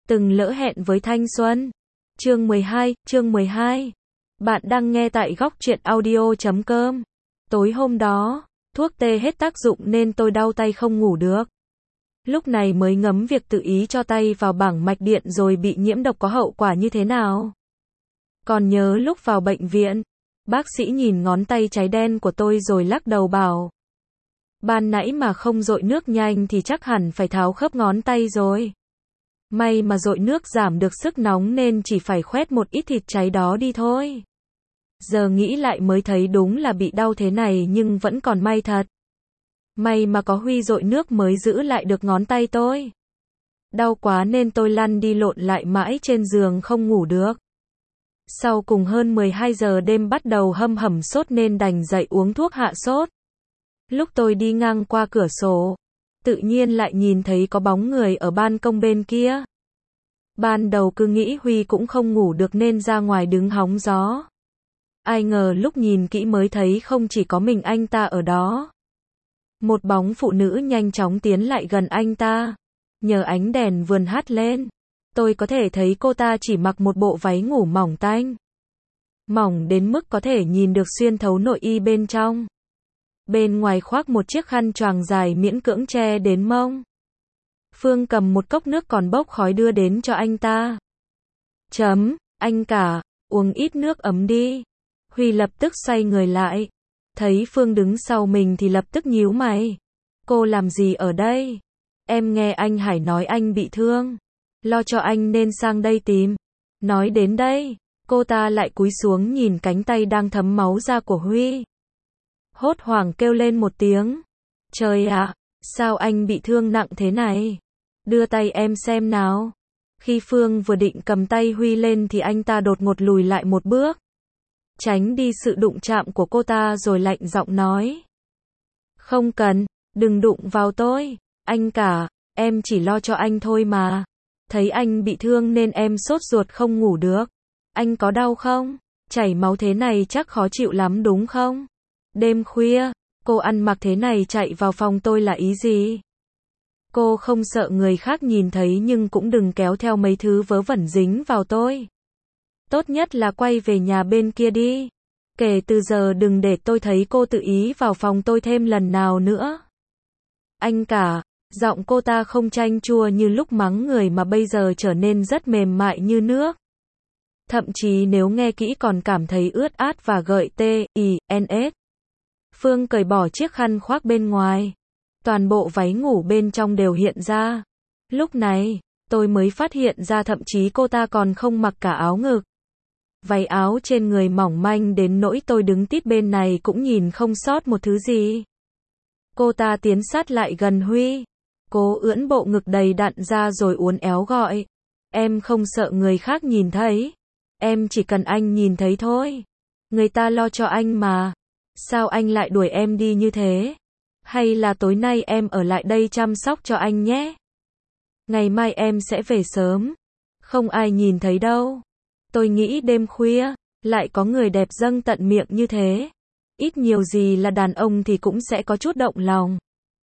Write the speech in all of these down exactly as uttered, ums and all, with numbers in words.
Từng lỡ hẹn với thanh xuân. Chương mười hai, chương mười hai. Bạn đang nghe tại góc truyện audio chấm com. Tối hôm đó, thuốc tê hết tác dụng nên tôi đau tay không ngủ được. Lúc này mới ngấm việc tự ý cho tay vào bảng mạch điện rồi bị nhiễm độc có hậu quả như thế nào. Còn nhớ lúc vào bệnh viện, bác sĩ nhìn ngón tay cháy đen của tôi rồi lắc đầu bảo: ban nãy mà không dội nước nhanh thì chắc hẳn phải tháo khớp ngón tay rồi. May mà dội nước giảm được sức nóng nên chỉ phải khoét một ít thịt cháy đó đi thôi. Giờ nghĩ lại mới thấy đúng là bị đau thế này nhưng vẫn còn may thật. May mà có Huy dội nước mới giữ lại được ngón tay tôi. Đau quá nên tôi lăn đi lộn lại mãi trên giường không ngủ được. Sau cùng hơn mười hai giờ đêm bắt đầu hâm hẩm sốt nên đành dậy uống thuốc hạ sốt. Lúc tôi đi ngang qua cửa sổ, tự nhiên lại nhìn thấy có bóng người ở ban công bên kia. Ban đầu cứ nghĩ Huy cũng không ngủ được nên ra ngoài đứng hóng gió. Ai ngờ lúc nhìn kỹ mới thấy không chỉ có mình anh ta ở đó. Một bóng phụ nữ nhanh chóng tiến lại gần anh ta. Nhờ ánh đèn vườn hắt lên, tôi có thể thấy cô ta chỉ mặc một bộ váy ngủ mỏng tanh. Mỏng đến mức có thể nhìn được xuyên thấu nội y bên trong. Bên ngoài khoác một chiếc khăn choàng dài miễn cưỡng che đến mông. Phương cầm một cốc nước còn bốc khói đưa đến cho anh ta. Chấm, anh cả, uống ít nước ấm đi. Huy lập tức xoay người lại. Thấy Phương đứng sau mình thì lập tức nhíu mày. Cô làm gì ở đây? Em nghe anh Hải nói anh bị thương. Lo cho anh nên sang đây tìm. Nói đến đây, cô ta lại cúi xuống nhìn cánh tay đang thấm máu ra của Huy. Hốt hoảng kêu lên một tiếng. Trời ạ, sao anh bị thương nặng thế này? Đưa tay em xem nào. Khi Phương vừa định cầm tay Huy lên thì anh ta đột ngột lùi lại một bước. Tránh đi sự đụng chạm của cô ta rồi lạnh giọng nói. Không cần, đừng đụng vào tôi. Anh cả, em chỉ lo cho anh thôi mà. Thấy anh bị thương nên em sốt ruột không ngủ được. Anh có đau không? Chảy máu thế này chắc khó chịu lắm đúng không? Đêm khuya, cô ăn mặc thế này chạy vào phòng tôi là ý gì? Cô không sợ người khác nhìn thấy nhưng cũng đừng kéo theo mấy thứ vớ vẩn dính vào tôi. Tốt nhất là quay về nhà bên kia đi. Kể từ giờ đừng để tôi thấy cô tự ý vào phòng tôi thêm lần nào nữa. Anh cả, giọng cô ta không chanh chua như lúc mắng người mà bây giờ trở nên rất mềm mại như nước. Thậm chí nếu nghe kỹ còn cảm thấy ướt át và gợi tê, i, en ét. Phương cởi bỏ chiếc khăn khoác bên ngoài. Toàn bộ váy ngủ bên trong đều hiện ra. Lúc này, tôi mới phát hiện ra thậm chí cô ta còn không mặc cả áo ngực. Váy áo trên người mỏng manh đến nỗi tôi đứng tít bên này cũng nhìn không sót một thứ gì. Cô ta tiến sát lại gần Huy. Cố ưỡn bộ ngực đầy đặn ra rồi uốn éo gọi. Em không sợ người khác nhìn thấy. Em chỉ cần anh nhìn thấy thôi. Người ta lo cho anh mà. Sao anh lại đuổi em đi như thế? Hay là tối nay em ở lại đây chăm sóc cho anh nhé? Ngày mai em sẽ về sớm. Không ai nhìn thấy đâu. Tôi nghĩ đêm khuya, lại có người đẹp dâng tận miệng như thế. Ít nhiều gì là đàn ông thì cũng sẽ có chút động lòng.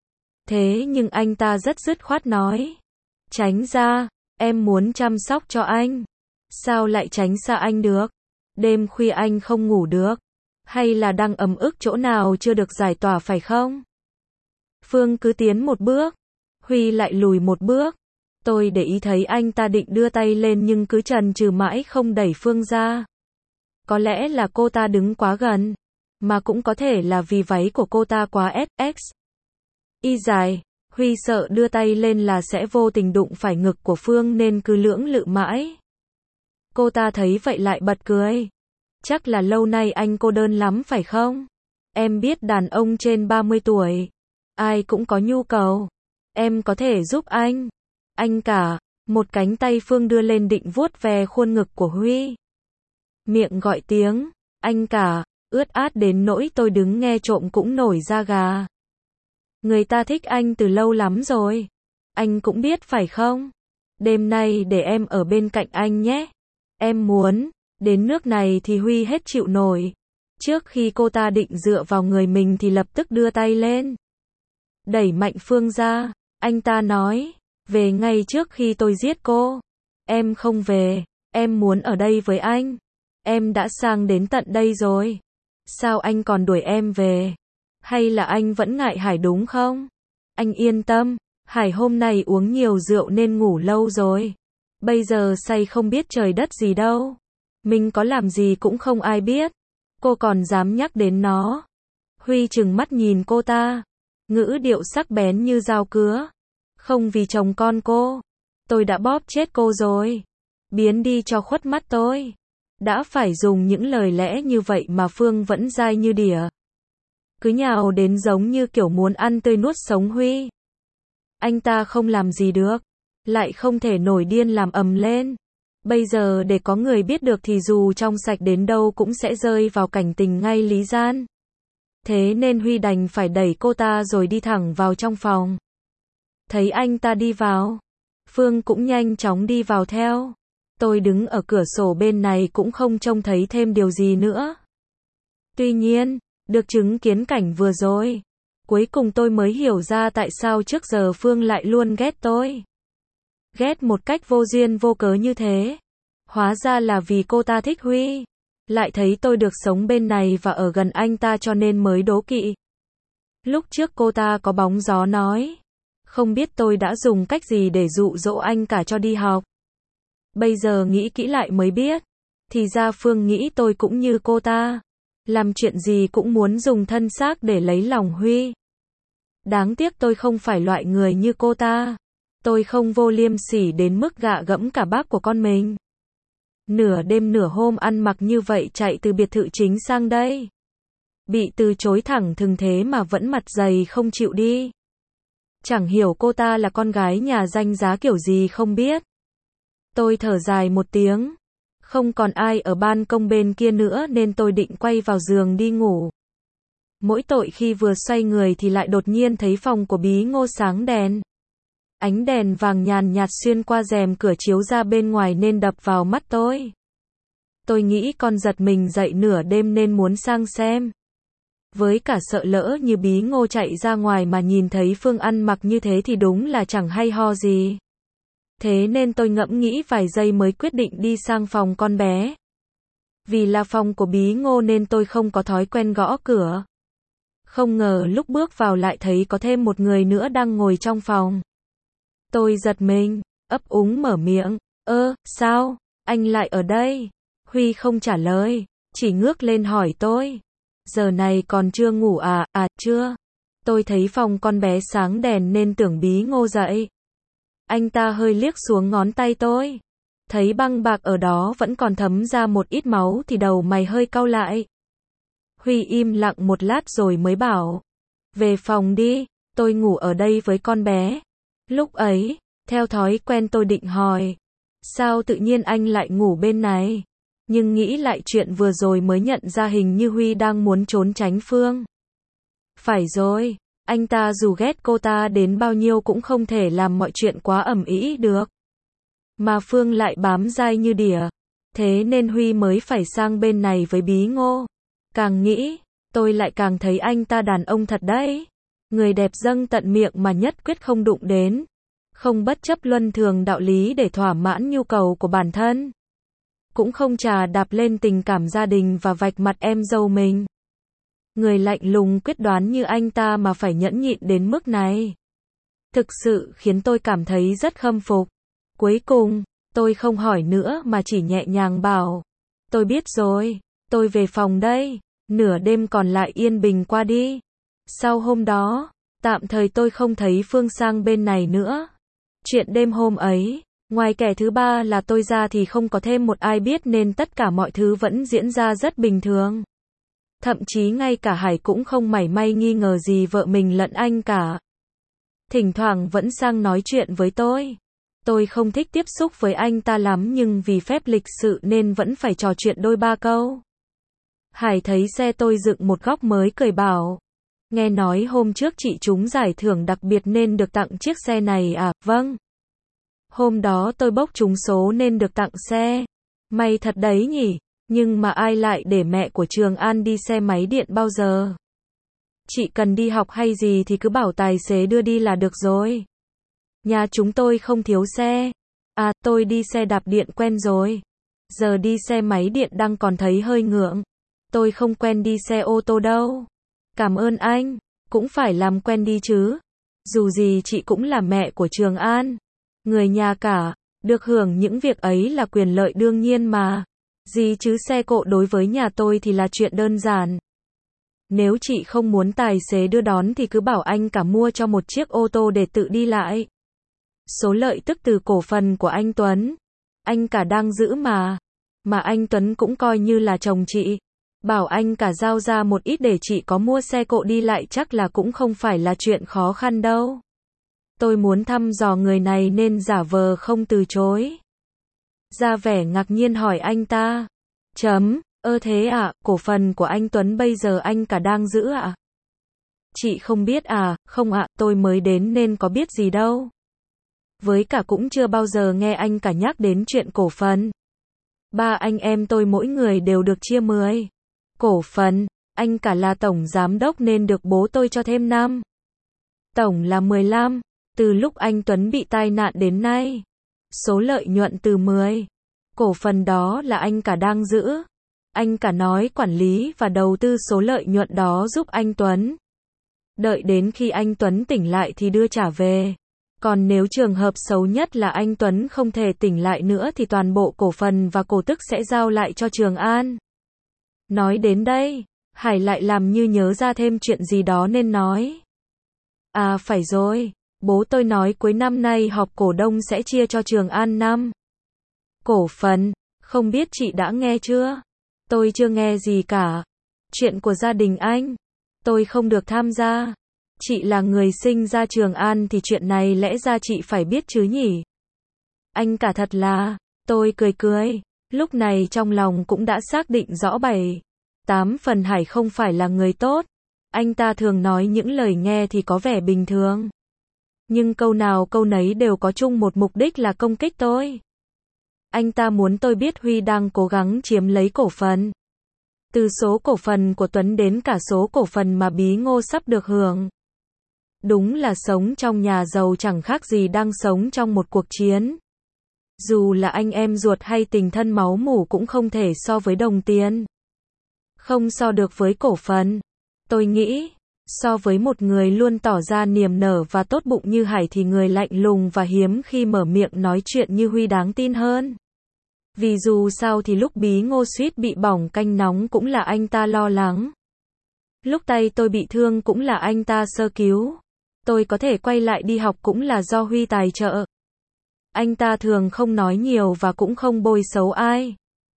Thế nhưng anh ta rất dứt khoát nói. Tránh ra, em muốn chăm sóc cho anh. Sao lại tránh xa anh được? Đêm khuya anh không ngủ được. Hay là đang ấm ức chỗ nào chưa được giải tỏa phải không? Phương cứ tiến một bước. Huy lại lùi một bước. Tôi để ý thấy anh ta định đưa tay lên nhưng cứ chần chừ mãi không đẩy Phương ra. Có lẽ là cô ta đứng quá gần. Mà cũng có thể là vì váy của cô ta quá ét ích. Y dài. Huy sợ đưa tay lên là sẽ vô tình đụng phải ngực của Phương nên cứ lưỡng lự mãi. Cô ta thấy vậy lại bật cười. Chắc là lâu nay anh cô đơn lắm phải không? Em biết đàn ông trên ba mươi tuổi. Ai cũng có nhu cầu. Em có thể giúp anh. Anh cả. Một cánh tay Phương đưa lên định vuốt ve khuôn ngực của Huy. Miệng gọi tiếng. Anh cả. Ướt át đến nỗi tôi đứng nghe trộm cũng nổi da gà. Người ta thích anh từ lâu lắm rồi. Anh cũng biết phải không? Đêm nay để em ở bên cạnh anh nhé. Em muốn. Đến nước này thì Huy hết chịu nổi. Trước khi cô ta định dựa vào người mình thì lập tức đưa tay lên. Đẩy mạnh Phương ra. Anh ta nói. Về ngay trước khi tôi giết cô. Em không về, em muốn ở đây với anh. Em đã sang đến tận đây rồi. Sao anh còn đuổi em về? Hay là anh vẫn ngại Hải đúng không? Anh yên tâm, Hải hôm nay uống nhiều rượu nên ngủ lâu rồi. Bây giờ say không biết trời đất gì đâu. Mình có làm gì cũng không ai biết. Cô còn dám nhắc đến nó. Huy trừng mắt nhìn cô ta. Ngữ điệu sắc bén như dao cứa. Không vì chồng con cô. Tôi đã bóp chết cô rồi. Biến đi cho khuất mắt tôi. Đã phải dùng những lời lẽ như vậy mà Phương vẫn dai như đỉa. Cứ nhào đến giống như kiểu muốn ăn tươi nuốt sống Huy. Anh ta không làm gì được. Lại không thể nổi điên làm ầm lên. Bây giờ để có người biết được thì dù trong sạch đến đâu cũng sẽ rơi vào cảnh tình ngay lý gian. Thế nên Huy đành phải đẩy cô ta rồi đi thẳng vào trong phòng. Thấy anh ta đi vào, Phương cũng nhanh chóng đi vào theo. Tôi đứng ở cửa sổ bên này cũng không trông thấy thêm điều gì nữa. Tuy nhiên, được chứng kiến cảnh vừa rồi, cuối cùng tôi mới hiểu ra tại sao trước giờ Phương lại luôn ghét tôi. Ghét một cách vô duyên vô cớ như thế. Hóa ra là vì cô ta thích Huy. Lại thấy tôi được sống bên này và ở gần anh ta cho nên mới đố kỵ. Lúc trước cô ta có bóng gió nói. Không biết tôi đã dùng cách gì để dụ dỗ anh cả cho đi học. Bây giờ nghĩ kỹ lại mới biết. Thì ra Phương nghĩ tôi cũng như cô ta. Làm chuyện gì cũng muốn dùng thân xác để lấy lòng Huy. Đáng tiếc tôi không phải loại người như cô ta. Tôi không vô liêm sỉ đến mức gạ gẫm cả bác của con mình. Nửa đêm nửa hôm ăn mặc như vậy chạy từ biệt thự chính sang đây. Bị từ chối thẳng thừng thế mà vẫn mặt dày không chịu đi. Chẳng hiểu cô ta là con gái nhà danh giá kiểu gì không biết. Tôi thở dài một tiếng. Không còn ai ở ban công bên kia nữa nên tôi định quay vào giường đi ngủ. Mỗi tội khi vừa xoay người thì lại đột nhiên thấy phòng của Bí Ngô sáng đèn. Ánh đèn vàng nhàn nhạt xuyên qua rèm cửa chiếu ra bên ngoài nên đập vào mắt tôi. Tôi nghĩ con giật mình dậy nửa đêm nên muốn sang xem. Với cả sợ lỡ như Bí Ngô chạy ra ngoài mà nhìn thấy Phương ăn mặc như thế thì đúng là chẳng hay ho gì. Thế nên tôi ngẫm nghĩ vài giây mới quyết định đi sang phòng con bé. Vì là phòng của Bí Ngô nên tôi không có thói quen gõ cửa. Không ngờ lúc bước vào lại thấy có thêm một người nữa đang ngồi trong phòng. Tôi giật mình, ấp úng mở miệng. Ơ, sao, anh lại ở đây? Huy không trả lời, chỉ ngước lên hỏi tôi. Giờ này còn chưa ngủ à? À, chưa. Tôi thấy phòng con bé sáng đèn nên tưởng Bí Ngô dậy. Anh ta hơi liếc xuống ngón tay tôi. Thấy băng bạc ở đó vẫn còn thấm ra một ít máu thì đầu mày hơi cau lại. Huy im lặng một lát rồi mới bảo. Về phòng đi, tôi ngủ ở đây với con bé. Lúc ấy, theo thói quen tôi định hỏi. Sao tự nhiên anh lại ngủ bên này? Nhưng nghĩ lại chuyện vừa rồi mới nhận ra hình như Huy đang muốn trốn tránh Phương. Phải rồi, anh ta dù ghét cô ta đến bao nhiêu cũng không thể làm mọi chuyện quá ầm ĩ được. Mà Phương lại bám dai như đỉa. Thế nên Huy mới phải sang bên này với Bí Ngô. Càng nghĩ, tôi lại càng thấy anh ta đàn ông thật đấy. Người đẹp dâng tận miệng mà nhất quyết không đụng đến. Không bất chấp luân thường đạo lý để thỏa mãn nhu cầu của bản thân. Cũng không chà đạp lên tình cảm gia đình và vạch mặt em dâu mình. Người lạnh lùng quyết đoán như anh ta mà phải nhẫn nhịn đến mức này. Thực sự khiến tôi cảm thấy rất khâm phục. Cuối cùng, tôi không hỏi nữa mà chỉ nhẹ nhàng bảo. Tôi biết rồi, tôi về phòng đây, nửa đêm còn lại yên bình qua đi. Sau hôm đó, tạm thời tôi không thấy Phương sang bên này nữa. Chuyện đêm hôm ấy, ngoài kẻ thứ ba là tôi ra thì không có thêm một ai biết nên tất cả mọi thứ vẫn diễn ra rất bình thường. Thậm chí ngay cả Hải cũng không mảy may nghi ngờ gì vợ mình lẫn anh cả. Thỉnh thoảng vẫn sang nói chuyện với tôi. Tôi không thích tiếp xúc với anh ta lắm nhưng vì phép lịch sự nên vẫn phải trò chuyện đôi ba câu. Hải thấy xe tôi dựng một góc mới cười bảo. Nghe nói hôm trước chị trúng giải thưởng đặc biệt nên được tặng chiếc xe này à? Vâng. Hôm đó tôi bốc trúng số nên được tặng xe. May thật đấy nhỉ, nhưng mà ai lại để mẹ của Trường An đi xe máy điện bao giờ? Chị cần đi học hay gì thì cứ bảo tài xế đưa đi là được rồi. Nhà chúng tôi không thiếu xe. À, tôi đi xe đạp điện quen rồi. Giờ đi xe máy điện đang còn thấy hơi ngượng. Tôi không quen đi xe ô tô đâu. Cảm ơn anh. Cũng phải làm quen đi chứ. Dù gì chị cũng là mẹ của Trường An. Người nhà cả. Được hưởng những việc ấy là quyền lợi đương nhiên mà. Gì chứ xe cộ đối với nhà tôi thì là chuyện đơn giản. Nếu chị không muốn tài xế đưa đón thì cứ bảo anh cả mua cho một chiếc ô tô để tự đi lại. Số lợi tức từ cổ phần của anh Tuấn. Anh cả đang giữ mà. Mà anh Tuấn cũng coi như là chồng chị. Bảo anh cả giao ra một ít để chị có mua xe cộ đi lại chắc là cũng không phải là chuyện khó khăn đâu. Tôi muốn thăm dò người này nên giả vờ không từ chối. Ra vẻ ngạc nhiên hỏi anh ta. Chấm, ơ thế à, cổ phần của anh Tuấn bây giờ anh cả đang giữ ạ? À? Chị không biết à, không ạ, tôi mới đến nên có biết gì đâu. Với cả cũng chưa bao giờ nghe anh cả nhắc đến chuyện cổ phần. Ba anh em tôi mỗi người đều được chia mười cổ phần, anh cả là tổng giám đốc nên được bố tôi cho thêm năm. Tổng là mười lăm, từ lúc anh Tuấn bị tai nạn đến nay. Số lợi nhuận từ mười cổ phần đó là anh cả đang giữ. Anh cả nói quản lý và đầu tư số lợi nhuận đó giúp anh Tuấn. Đợi đến khi anh Tuấn tỉnh lại thì đưa trả về. Còn nếu trường hợp xấu nhất là anh Tuấn không thể tỉnh lại nữa thì toàn bộ cổ phần và cổ tức sẽ giao lại cho Trường An. Nói đến đây, Hải lại làm như nhớ ra thêm chuyện gì đó nên nói. À phải rồi, bố tôi nói cuối năm nay họp cổ đông sẽ chia cho Trường An năm cổ phần, không biết chị đã nghe chưa? Tôi chưa nghe gì cả. Chuyện của gia đình anh, tôi không được tham gia. Chị là người sinh ra Trường An thì chuyện này lẽ ra chị phải biết chứ nhỉ? Anh cả thật là, tôi cười cười, lúc này trong lòng cũng đã xác định rõ bảy, tám phần Hải không phải là người tốt. Anh ta thường nói những lời nghe thì có vẻ bình thường. Nhưng câu nào câu nấy đều có chung một mục đích là công kích tôi. Anh ta muốn tôi biết Huy đang cố gắng chiếm lấy cổ phần. Từ số cổ phần của Tuấn đến cả số cổ phần mà Bí Ngô sắp được hưởng. Đúng là sống trong nhà giàu chẳng khác gì đang sống trong một cuộc chiến. Dù là anh em ruột hay tình thân máu mủ cũng không thể so với đồng tiền. Không so được với cổ phần. Tôi nghĩ, so với một người luôn tỏ ra niềm nở và tốt bụng như Hải thì người lạnh lùng và hiếm khi mở miệng nói chuyện như Huy đáng tin hơn. Vì dù sao thì lúc Bí Ngô suýt bị bỏng canh nóng cũng là anh ta lo lắng. Lúc tay tôi bị thương cũng là anh ta sơ cứu. Tôi có thể quay lại đi học cũng là do Huy tài trợ. Anh ta thường không nói nhiều và cũng không bôi xấu ai.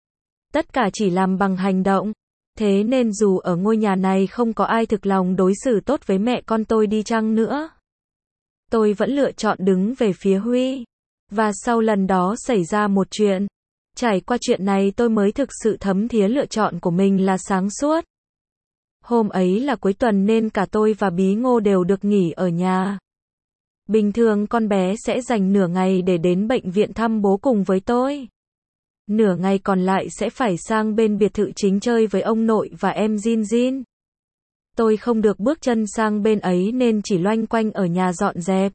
Tất cả chỉ làm bằng hành động. Thế nên dù ở ngôi nhà này không có ai thực lòng đối xử tốt với mẹ con tôi đi chăng nữa, tôi vẫn lựa chọn đứng về phía Huy. Và sau lần đó xảy ra một chuyện. Trải qua chuyện này tôi mới thực sự thấm thía lựa chọn của mình là sáng suốt. Hôm ấy là cuối tuần nên cả tôi và Bí Ngô đều được nghỉ ở nhà. Bình thường con bé sẽ dành nửa ngày để đến bệnh viện thăm bố cùng với tôi. Nửa ngày còn lại sẽ phải sang bên biệt thự chính chơi với ông nội và em Jin Jin. Tôi không được bước chân sang bên ấy nên chỉ loanh quanh ở nhà dọn dẹp.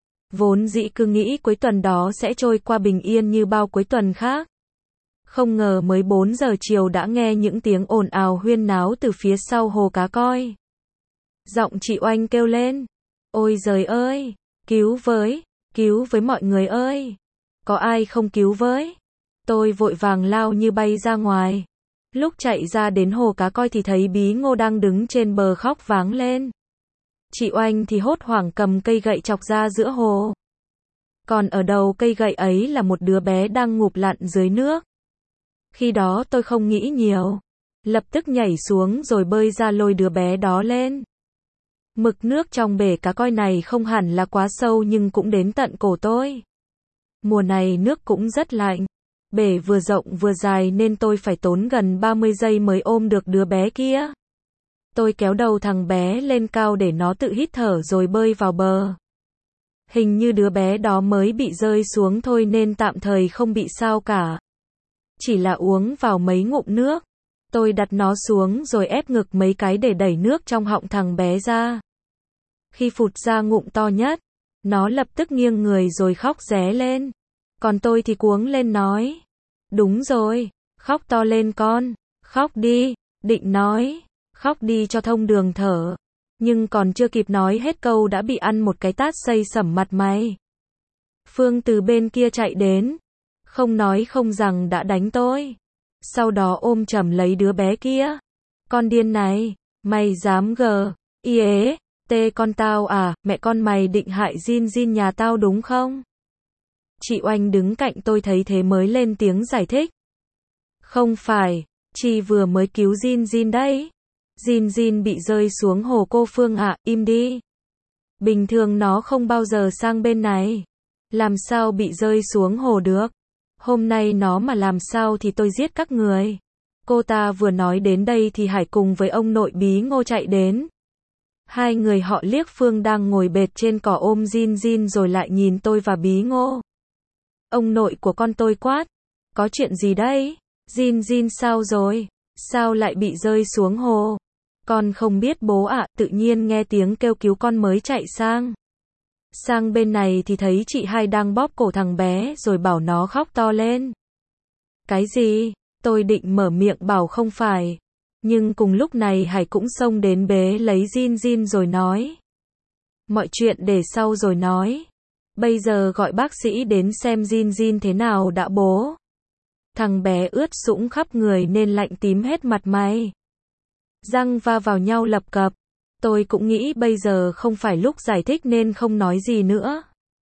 Vốn dĩ cứ nghĩ cuối tuần đó sẽ trôi qua bình yên như bao cuối tuần khác. Không ngờ mới bốn giờ chiều đã nghe những tiếng ồn ào huyên náo từ phía sau hồ cá coi. Giọng chị Oanh kêu lên. Ôi giời ơi, cứu với, cứu với mọi người ơi. Có ai không cứu với? Tôi vội vàng lao như bay ra ngoài. Lúc chạy ra đến hồ cá coi thì thấy Bí Ngô đang đứng trên bờ khóc váng lên. Chị Oanh thì hốt hoảng cầm cây gậy chọc ra giữa hồ. Còn ở đầu cây gậy ấy là một đứa bé đang ngụp lặn dưới nước. Khi đó tôi không nghĩ nhiều. Lập tức nhảy xuống rồi bơi ra lôi đứa bé đó lên. Mực nước trong bể cá coi này không hẳn là quá sâu nhưng cũng đến tận cổ tôi. Mùa này nước cũng rất lạnh. Bể vừa rộng vừa dài nên tôi phải tốn gần ba mươi giây mới ôm được đứa bé kia. Tôi kéo đầu thằng bé lên cao để nó tự hít thở rồi bơi vào bờ. Hình như đứa bé đó mới bị rơi xuống thôi nên tạm thời không bị sao cả. Chỉ là uống vào mấy ngụm nước. Tôi đặt nó xuống rồi ép ngực mấy cái để đẩy nước trong họng thằng bé ra. Khi phụt ra ngụm to nhất, nó lập tức nghiêng người rồi khóc ré lên. Còn tôi thì cuống lên nói. Đúng rồi, khóc to lên con, khóc đi, định nói, khóc đi cho thông đường thở. Nhưng còn chưa kịp nói hết câu đã bị ăn một cái tát xây sẩm mặt mày. Phương từ bên kia chạy đến, không nói không rằng đã đánh tôi. Sau đó ôm chầm lấy đứa bé kia. Con điên này, mày dám gờ, y ế, tê con tao à, mẹ con mày định hại Jin Jin nhà tao đúng không? Chị Oanh đứng cạnh tôi thấy thế mới lên tiếng giải thích. Không phải, chị vừa mới cứu Jin Jin đấy. Jin Jin bị rơi xuống hồ cô Phương ạ, im đi. Bình thường nó không bao giờ sang bên này. Làm sao bị rơi xuống hồ được? Hôm nay nó mà làm sao thì tôi giết các người. Cô ta vừa nói đến đây thì Hải cùng với ông nội Bí Ngô chạy đến. Hai người họ liếc Phương đang ngồi bệt trên cỏ ôm Jin Jin rồi lại nhìn tôi và Bí Ngô. Ông nội của con tôi quát. Có chuyện gì đấy? Jin Jin sao rồi? Sao lại bị rơi xuống hồ? Con không biết bố ạ, tự nhiên nghe tiếng kêu cứu con mới chạy sang. Sang bên này thì thấy chị hai đang bóp cổ thằng bé rồi bảo nó khóc to lên. Cái gì? Tôi định mở miệng bảo không phải. Nhưng cùng lúc này Hải cũng xông đến bế lấy Jin Jin rồi nói. Mọi chuyện để sau rồi nói. Bây giờ gọi bác sĩ đến xem Jin Jin thế nào đã bố. Thằng bé ướt sũng khắp người nên lạnh tím hết mặt mày. Răng va vào nhau lập cập. Tôi cũng nghĩ bây giờ không phải lúc giải thích nên không nói gì nữa.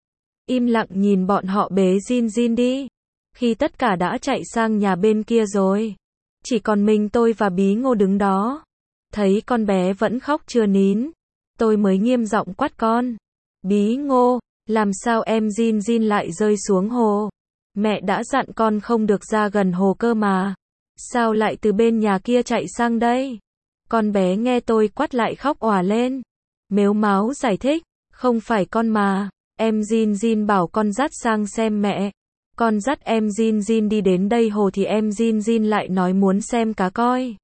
Im lặng nhìn bọn họ bế Jin Jin đi. Khi tất cả đã chạy sang nhà bên kia rồi. Chỉ còn mình tôi và Bí Ngô đứng đó. Thấy con bé vẫn khóc chưa nín. Tôi mới nghiêm giọng quát con. Bí Ngô, làm sao em Jin Jin lại rơi xuống hồ? Mẹ đã dặn con không được ra gần hồ cơ mà. Sao lại từ bên nhà kia chạy sang đây? Con bé nghe tôi quát lại khóc òa lên. Mếu máo giải thích. Không phải con mà. Em Jin Jin bảo con dắt sang xem mẹ. Con dắt em Jin Jin đi đến đây hồ thì em Jin Jin lại nói muốn xem cá coi.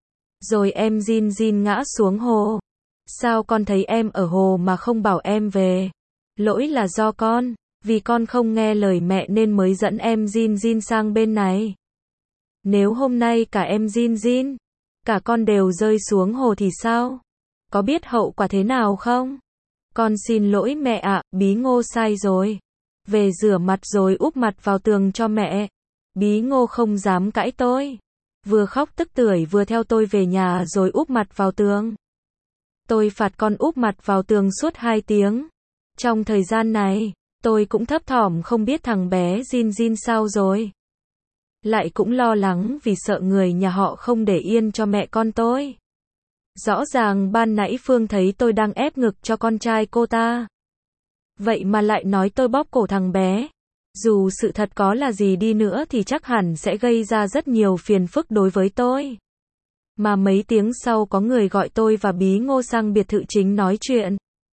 Rồi em Jin Jin ngã xuống hồ. Sao con thấy em ở hồ mà không bảo em về? Lỗi là do con. Vì con không nghe lời mẹ nên mới dẫn em Jin Jin sang bên này. Nếu hôm nay cả em Jin Jin, cả con đều rơi xuống hồ thì sao? Có biết hậu quả thế nào không? Con xin lỗi mẹ ạ, Bí Ngô sai rồi. Về rửa mặt rồi úp mặt vào tường cho mẹ. Bí Ngô không dám cãi tôi. Vừa khóc tức tưởi vừa theo tôi về nhà rồi úp mặt vào tường. Tôi phạt con úp mặt vào tường suốt hai tiếng. Trong thời gian này, tôi cũng thấp thỏm không biết thằng bé Jin Jin sao rồi. Lại cũng lo lắng vì sợ người nhà họ không để yên cho mẹ con tôi. Rõ ràng ban nãy Phương thấy tôi đang ép ngực cho con trai cô ta. Vậy mà lại nói tôi bóp cổ thằng bé. Dù sự thật có là gì đi nữa thì chắc hẳn sẽ gây ra rất nhiều phiền phức đối với tôi. Mà mấy tiếng sau có người gọi tôi và Bí Ngô sang biệt thự chính nói chuyện.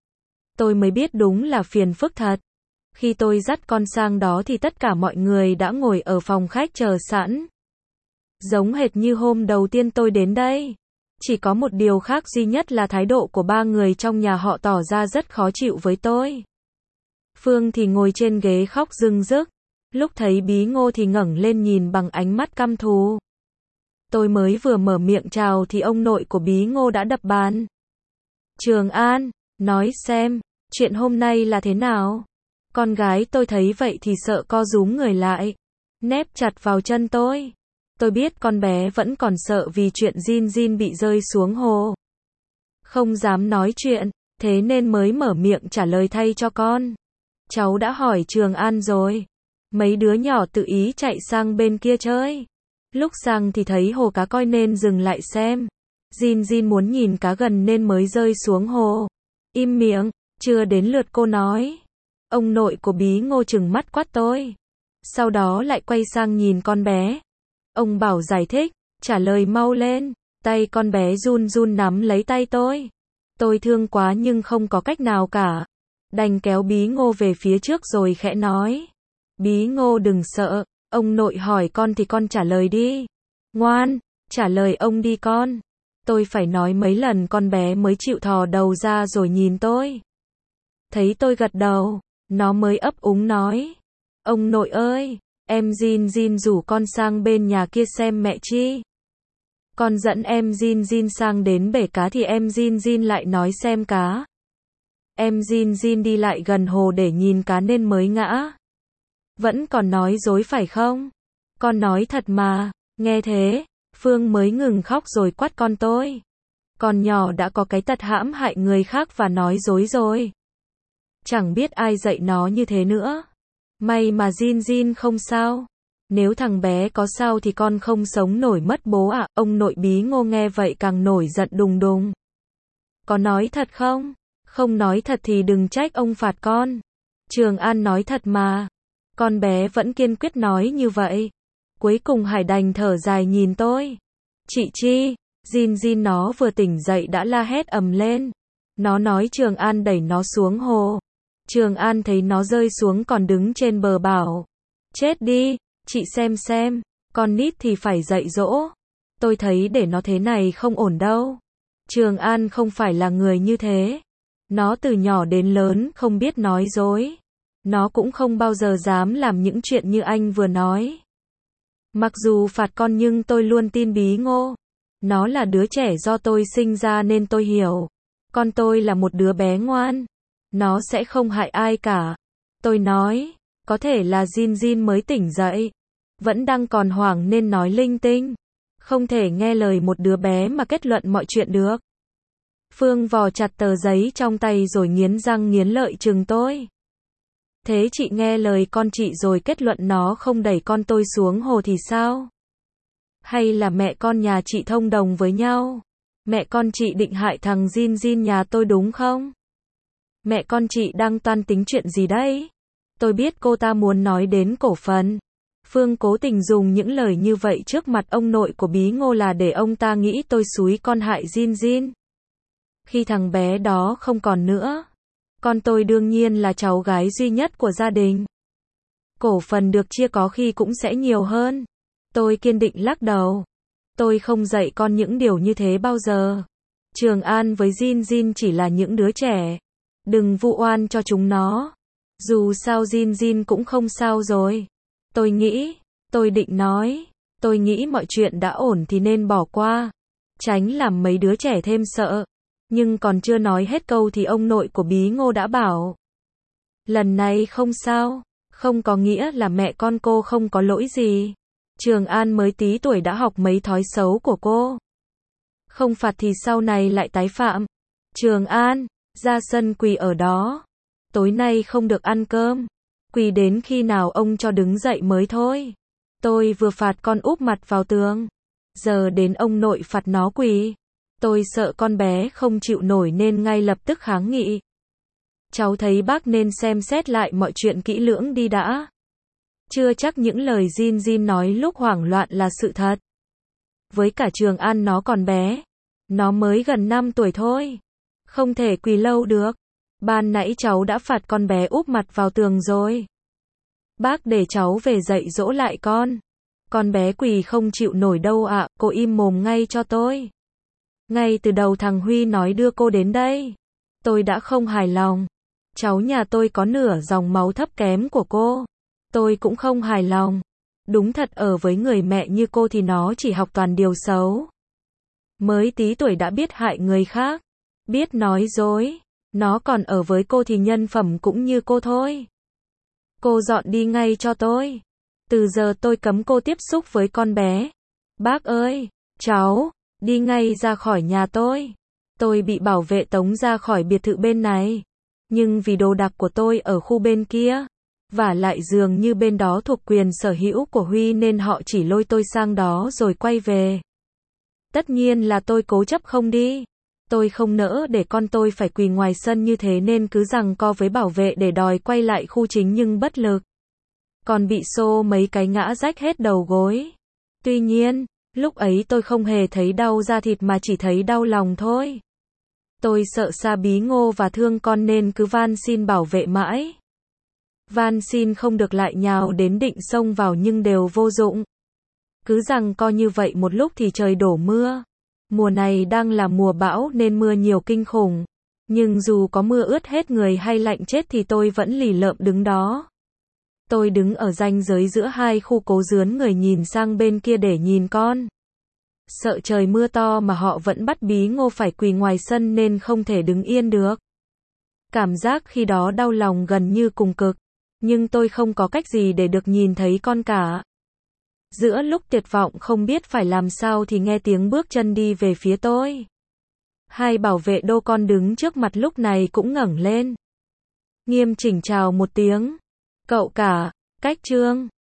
Tôi mới biết đúng là phiền phức thật. Khi tôi dắt con sang đó thì tất cả mọi người đã ngồi ở phòng khách chờ sẵn. Giống hệt như hôm đầu tiên tôi đến đây. Chỉ có một điều khác duy nhất là thái độ của ba người trong nhà họ tỏ ra rất khó chịu với tôi. Phương thì ngồi trên ghế khóc rưng rức. Lúc thấy Bí Ngô thì ngẩng lên nhìn bằng ánh mắt căm thù. Tôi mới vừa mở miệng chào thì ông nội của Bí Ngô đã đập bàn. Trường An, nói xem, chuyện hôm nay là thế nào? Con gái tôi thấy vậy thì sợ co rúm người lại. Nép chặt vào chân tôi. Tôi biết con bé vẫn còn sợ vì chuyện Jin Jin bị rơi xuống hồ. Không dám nói chuyện, thế nên mới mở miệng trả lời thay cho con. Cháu đã hỏi Trường An rồi. Mấy đứa nhỏ tự ý chạy sang bên kia chơi. Lúc sang thì thấy hồ cá coi nên dừng lại xem. Jin Jin muốn nhìn cá gần nên mới rơi xuống hồ. Im miệng, chưa đến lượt cô nói. Ông nội của Bí Ngô trừng mắt quát tôi. Sau đó lại quay sang nhìn con bé. Ông bảo giải thích, trả lời mau lên. Tay con bé run run nắm lấy tay tôi. Tôi thương quá nhưng không có cách nào cả. Đành kéo Bí Ngô về phía trước rồi khẽ nói. Bí Ngô đừng sợ, ông nội hỏi con thì con trả lời đi. Ngoan, trả lời ông đi con. Tôi phải nói mấy lần con bé mới chịu thò đầu ra rồi nhìn tôi. Thấy tôi gật đầu, nó mới ấp úng nói. Ông nội ơi, em Jin Jin rủ con sang bên nhà kia xem mẹ chi. Con dẫn em Jin Jin sang đến bể cá thì em Jin Jin lại nói xem cá. Em Jin Jin đi lại gần hồ để nhìn cá nên mới ngã. Vẫn còn nói dối phải không? Con nói thật mà. Nghe thế, Phương mới ngừng khóc rồi quát con tôi. Con nhỏ đã có cái tật hãm hại người khác và nói dối rồi. Chẳng biết ai dạy nó như thế nữa. May mà Jin Jin không sao. Nếu thằng bé có sao thì con không sống nổi mất bố à. Ông nội Bí Ngô nghe vậy càng nổi giận đùng đùng. Có nói thật không? Không nói thật thì đừng trách ông phạt con. Trường An nói thật mà. Con bé vẫn kiên quyết nói như vậy. Cuối cùng Hải đành thở dài nhìn tôi. Chị Chi, Jin Jin nó vừa tỉnh dậy đã la hét ầm lên. Nó nói Trường An đẩy nó xuống hồ. Trường An thấy nó rơi xuống còn đứng trên bờ bảo. Chết đi, chị xem xem, con nít thì phải dạy dỗ. Tôi thấy để nó thế này không ổn đâu. Trường An không phải là người như thế. Nó từ nhỏ đến lớn không biết nói dối. Nó cũng không bao giờ dám làm những chuyện như anh vừa nói. Mặc dù phạt con nhưng tôi luôn tin Bí Ngô. Nó là đứa trẻ do tôi sinh ra nên tôi hiểu. Con tôi là một đứa bé ngoan. Nó sẽ không hại ai cả. Tôi nói, có thể là Jin Jin mới tỉnh dậy. Vẫn đang còn hoảng nên nói linh tinh. Không thể nghe lời một đứa bé mà kết luận mọi chuyện được. Phương vò chặt tờ giấy trong tay rồi nghiến răng nghiến lợi chừng tôi. Thế chị nghe lời con chị rồi kết luận nó không đẩy con tôi xuống hồ thì sao? Hay là mẹ con nhà chị thông đồng với nhau? Mẹ con chị định hại thằng Jin Jin nhà tôi đúng không? Mẹ con chị đang toan tính chuyện gì đấy? Tôi biết cô ta muốn nói đến cổ phần. Phương cố tình dùng những lời như vậy trước mặt ông nội của Bí Ngô là để ông ta nghĩ tôi xúi con hại Jin Jin. Khi thằng bé đó không còn nữa, con tôi đương nhiên là cháu gái duy nhất của gia đình. Cổ phần được chia có khi cũng sẽ nhiều hơn. Tôi kiên định lắc đầu. Tôi không dạy con những điều như thế bao giờ. Trường An với Jin Jin chỉ là những đứa trẻ. Đừng vu oan cho chúng nó. Dù sao Jin Jin cũng không sao rồi. Tôi nghĩ, tôi định nói, tôi nghĩ mọi chuyện đã ổn thì nên bỏ qua. Tránh làm mấy đứa trẻ thêm sợ. Nhưng còn chưa nói hết câu thì ông nội của Bí Ngô đã bảo. Lần này không sao, không có nghĩa là mẹ con cô không có lỗi gì. Trường An mới tí tuổi đã học mấy thói xấu của cô. Không phạt thì sau này lại tái phạm. Trường An, ra sân quỳ ở đó. Tối nay không được ăn cơm. Quỳ đến khi nào ông cho đứng dậy mới thôi. Tôi vừa phạt con úp mặt vào tường. Giờ đến ông nội phạt nó quỳ. Tôi sợ con bé không chịu nổi nên ngay lập tức kháng nghị. Cháu thấy bác nên xem xét lại mọi chuyện kỹ lưỡng đi đã. Chưa chắc những lời Jin Jin nói lúc hoảng loạn là sự thật. Với cả Trường An nó còn bé. Nó mới gần năm tuổi thôi. Không thể quỳ lâu được. Ban nãy cháu đã phạt con bé úp mặt vào tường rồi. Bác để cháu về dạy dỗ lại con. Con bé quỳ không chịu nổi đâu ạ, cô im mồm ngay cho tôi. Ngay từ đầu thằng Huy nói đưa cô đến đây. Tôi đã không hài lòng. Cháu nhà tôi có nửa dòng máu thấp kém của cô. Tôi cũng không hài lòng. Đúng thật ở với người mẹ như cô thì nó chỉ học toàn điều xấu. Mới tí tuổi đã biết hại người khác. Biết nói dối. Nó còn ở với cô thì nhân phẩm cũng như cô thôi. Cô dọn đi ngay cho tôi. Từ giờ tôi cấm cô tiếp xúc với con bé. Bác ơi, cháu, đi ngay ra khỏi nhà tôi. Tôi bị bảo vệ tống ra khỏi biệt thự bên này. Nhưng vì đồ đạc của tôi ở khu bên kia. Và lại dường như bên đó thuộc quyền sở hữu của Huy nên họ chỉ lôi tôi sang đó rồi quay về. Tất nhiên là tôi cố chấp không đi. Tôi không nỡ để con tôi phải quỳ ngoài sân như thế nên cứ giằng co với bảo vệ để đòi quay lại khu chính nhưng bất lực. Còn bị xô mấy cái ngã rách hết đầu gối. Tuy nhiên, lúc ấy tôi không hề thấy đau da thịt mà chỉ thấy đau lòng thôi. Tôi sợ xa Bí Ngô và thương con nên cứ van xin bảo vệ mãi. Van xin không được lại nhào đến định xông vào nhưng đều vô dụng. Cứ giằng co như vậy một lúc thì trời đổ mưa. Mùa này đang là mùa bão nên mưa nhiều kinh khủng. Nhưng dù có mưa ướt hết người hay lạnh chết thì tôi vẫn lì lợm đứng đó. Tôi đứng ở ranh giới giữa hai khu cố dướn người nhìn sang bên kia để nhìn con. Sợ trời mưa to mà họ vẫn bắt bí ngô phải quỳ ngoài sân nên không thể đứng yên được. Cảm giác khi đó đau lòng gần như cùng cực. Nhưng tôi không có cách gì để được nhìn thấy con cả. Giữa lúc tuyệt vọng không biết phải làm sao thì nghe tiếng bước chân đi về phía tôi. Hai bảo vệ đô con đứng trước mặt lúc này cũng ngẩng lên. Nghiêm chỉnh chào một tiếng. Cậu cả, Cách Trương.